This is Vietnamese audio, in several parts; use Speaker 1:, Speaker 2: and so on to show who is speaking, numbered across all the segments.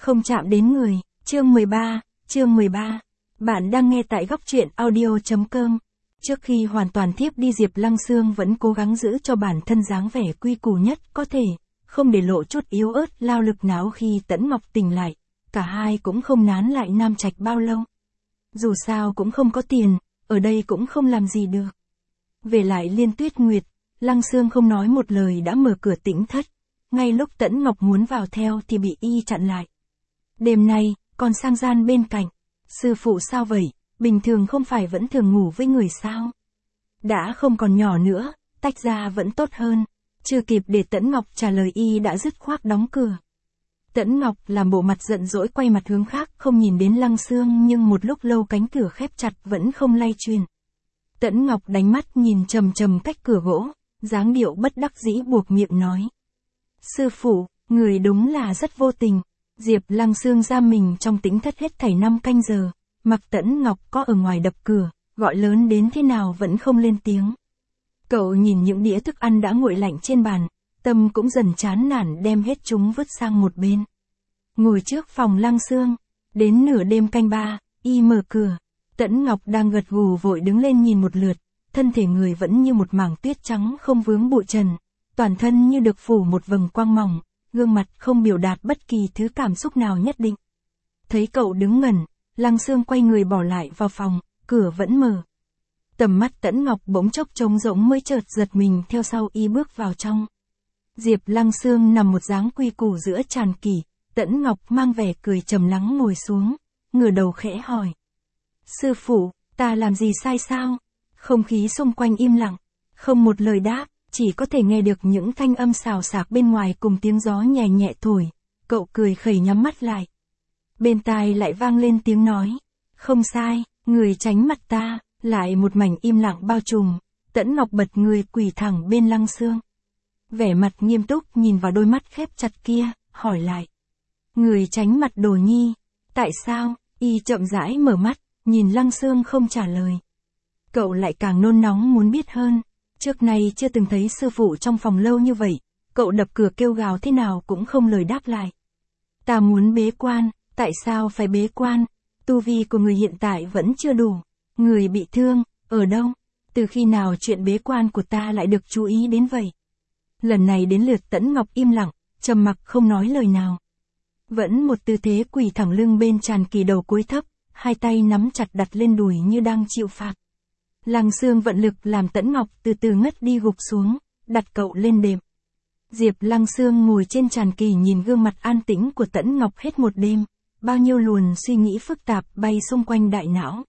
Speaker 1: Không chạm đến người, chương 13. Bạn đang nghe tại góc truyện audio.com. Trước khi hoàn toàn thiếp đi, Diệp Lăng Sương vẫn cố gắng giữ cho bản thân dáng vẻ quy củ nhất có thể, không để lộ chút yếu ớt lao lực não khi Tẫn Ngọc tỉnh lại. Cả hai cũng không nán lại Nam Trạch bao lâu. Dù sao cũng không có tiền, ở đây cũng không làm gì được. Về lại Liên Tuyết Nguyệt, Lăng Sương không nói một lời đã mở cửa tĩnh thất. Ngay lúc Tẫn Ngọc muốn vào theo thì bị y chặn lại. Đêm nay, còn sang gian bên cạnh. Sư phụ sao vậy, bình thường không phải vẫn thường ngủ với người sao? Đã không còn nhỏ nữa, tách ra vẫn tốt hơn. Chưa kịp để Tẫn Ngọc trả lời y đã dứt khoát đóng cửa. Tẫn Ngọc làm bộ mặt giận dỗi quay mặt hướng khác không nhìn đến Lăng Sương, nhưng một lúc lâu cánh cửa khép chặt vẫn không lay chuyển. Tẫn Ngọc đánh mắt nhìn trầm trầm cách cửa gỗ, dáng điệu bất đắc dĩ buộc miệng nói. Sư phụ, người đúng là rất vô tình. Diệp Lăng Sương giam mình trong tĩnh thất hết thảy 5 canh giờ, mặc Tẫn Ngọc có ở ngoài đập cửa, gọi lớn đến thế nào vẫn không lên tiếng. Cậu nhìn những đĩa thức ăn đã nguội lạnh trên bàn, tâm cũng dần chán nản đem hết chúng vứt sang một bên. Ngồi trước phòng Lăng Sương, đến nửa đêm canh 3, y mở cửa. Tẫn Ngọc đang gật gù vội đứng lên nhìn một lượt, thân thể người vẫn như một mảng tuyết trắng không vướng bụi trần, toàn thân như được phủ một vầng quang mỏng, gương mặt không biểu đạt bất kỳ thứ cảm xúc nào nhất định. Thấy cậu đứng ngẩn, Lăng Sương quay người bỏ lại vào phòng, cửa vẫn mở. Tầm mắt Tẫn Ngọc bỗng chốc trống rỗng mới chợt giật mình theo sau y bước vào trong. Diệp Lăng Sương nằm một dáng quy củ giữa tràn kỷ, Tẫn Ngọc mang vẻ cười trầm lắng ngồi xuống, ngửa đầu khẽ hỏi. Sư phụ, ta làm gì sai sao? Không khí xung quanh im lặng, không một lời đáp, chỉ có thể nghe được những thanh âm xào xạc bên ngoài cùng tiếng gió nhẹ nhẹ thổi. Cậu cười khẩy nhắm mắt lại. Bên tai lại vang lên tiếng nói. Không sai, người tránh mặt ta. Lại một mảnh im lặng bao trùm. Tẫn Ngọc bật người quỳ thẳng bên Lăng Sương. Vẻ mặt nghiêm túc nhìn vào đôi mắt khép chặt kia, hỏi lại. Người tránh mặt Đồ Nhi. Tại sao? Y chậm rãi mở mắt, nhìn Lăng Sương không trả lời. Cậu lại càng nôn nóng muốn biết hơn. Trước nay chưa từng thấy sư phụ trong phòng lâu như vậy, cậu đập cửa kêu gào thế nào cũng không lời đáp lại. Ta muốn bế quan, tại sao phải bế quan? Tu vi của người hiện tại vẫn chưa đủ. Người bị thương, ở đâu? Từ khi nào chuyện bế quan của ta lại được chú ý đến vậy? Lần này đến lượt Tẫn Ngọc im lặng, trầm mặc không nói lời nào. Vẫn một tư thế quỳ thẳng lưng bên tràn kỳ đầu cúi thấp, hai tay nắm chặt đặt lên đùi như đang chịu phạt. Lăng Sương vận lực làm Tẫn Ngọc từ từ ngất đi gục xuống, đặt cậu lên đệm. Diệp Lăng Sương ngồi trên tràn kỳ nhìn gương mặt an tĩnh của Tẫn Ngọc hết một đêm, bao nhiêu luồn suy nghĩ phức tạp bay xung quanh đại não.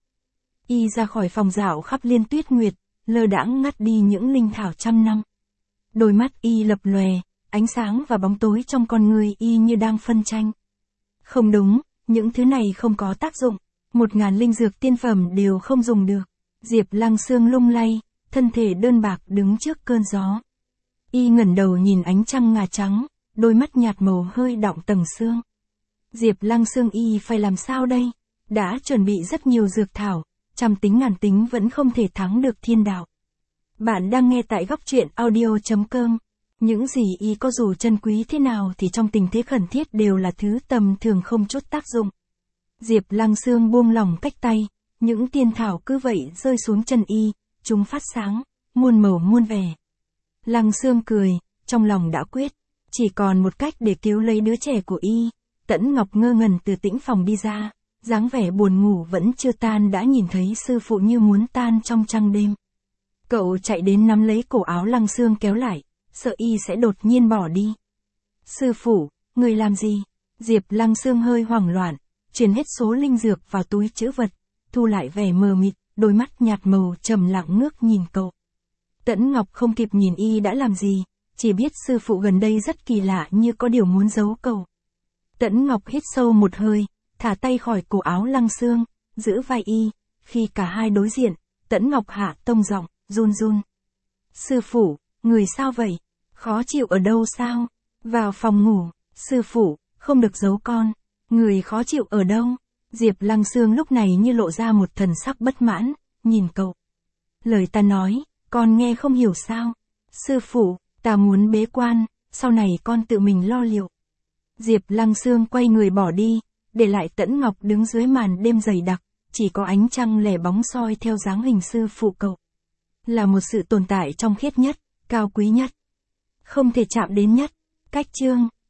Speaker 1: Y ra khỏi phòng dạo khắp Liên Tuyết Nguyệt, lơ đãng ngắt đi những linh thảo trăm năm. Đôi mắt y lập lòe, ánh sáng và bóng tối trong con người y như đang phân tranh. Không đúng, những thứ này không có tác dụng, 1000 linh dược tiên phẩm đều không dùng được. Diệp Lăng Sương lung lay, thân thể đơn bạc đứng trước cơn gió. Y ngẩng đầu nhìn ánh trăng ngà trắng, đôi mắt nhạt màu hơi đọng tầng sương. Diệp Lăng Sương y phải làm sao đây? Đã chuẩn bị rất nhiều dược thảo, trăm tính ngàn tính vẫn không thể thắng được thiên đạo. Bạn đang nghe tại góc truyện audio.com. Những gì y có dù chân quý thế nào thì trong tình thế khẩn thiết đều là thứ tầm thường không chút tác dụng. Diệp Lăng Sương buông lỏng cách tay. Những tiên thảo cứ vậy rơi xuống chân y, chúng phát sáng, muôn màu muôn vẻ. Lăng Sương cười, trong lòng đã quyết, chỉ còn một cách để cứu lấy đứa trẻ của y. Tẫn Ngọc ngơ ngẩn từ tĩnh phòng đi ra, dáng vẻ buồn ngủ vẫn chưa tan đã nhìn thấy sư phụ như muốn tan trong trăng đêm. Cậu chạy đến nắm lấy cổ áo Lăng Sương kéo lại, sợ y sẽ đột nhiên bỏ đi. Sư phụ, người làm gì? Diệp Lăng Sương hơi hoảng loạn, chuyển hết số linh dược vào túi trữ vật. Thu lại vẻ mờ mịt, đôi mắt nhạt màu trầm lặng ngước nhìn cậu. Tẫn Ngọc không kịp nhìn y đã làm gì, chỉ biết sư phụ gần đây rất kỳ lạ như có điều muốn giấu cậu. Tẫn Ngọc hít sâu một hơi, thả tay khỏi cổ áo Lăng Sương, giữ vai y. Khi cả hai đối diện, Tẫn Ngọc hạ tông giọng, run run. Sư phụ, người sao vậy? Khó chịu ở đâu sao? Vào phòng ngủ, sư phụ, không được giấu con. Người khó chịu ở đâu? Diệp Lăng Sương lúc này như lộ ra một thần sắc bất mãn, nhìn cậu. Lời ta nói, con nghe không hiểu sao? Sư phụ, ta muốn bế quan, sau này con tự mình lo liệu. Diệp Lăng Xương quay người bỏ đi, để lại Tẫn Ngọc đứng dưới màn đêm dày đặc, chỉ có ánh trăng lẻ bóng soi theo dáng hình sư phụ cậu. Là một sự tồn tại trong khiết nhất, cao quý nhất. Không thể chạm đến nhất. Cách chương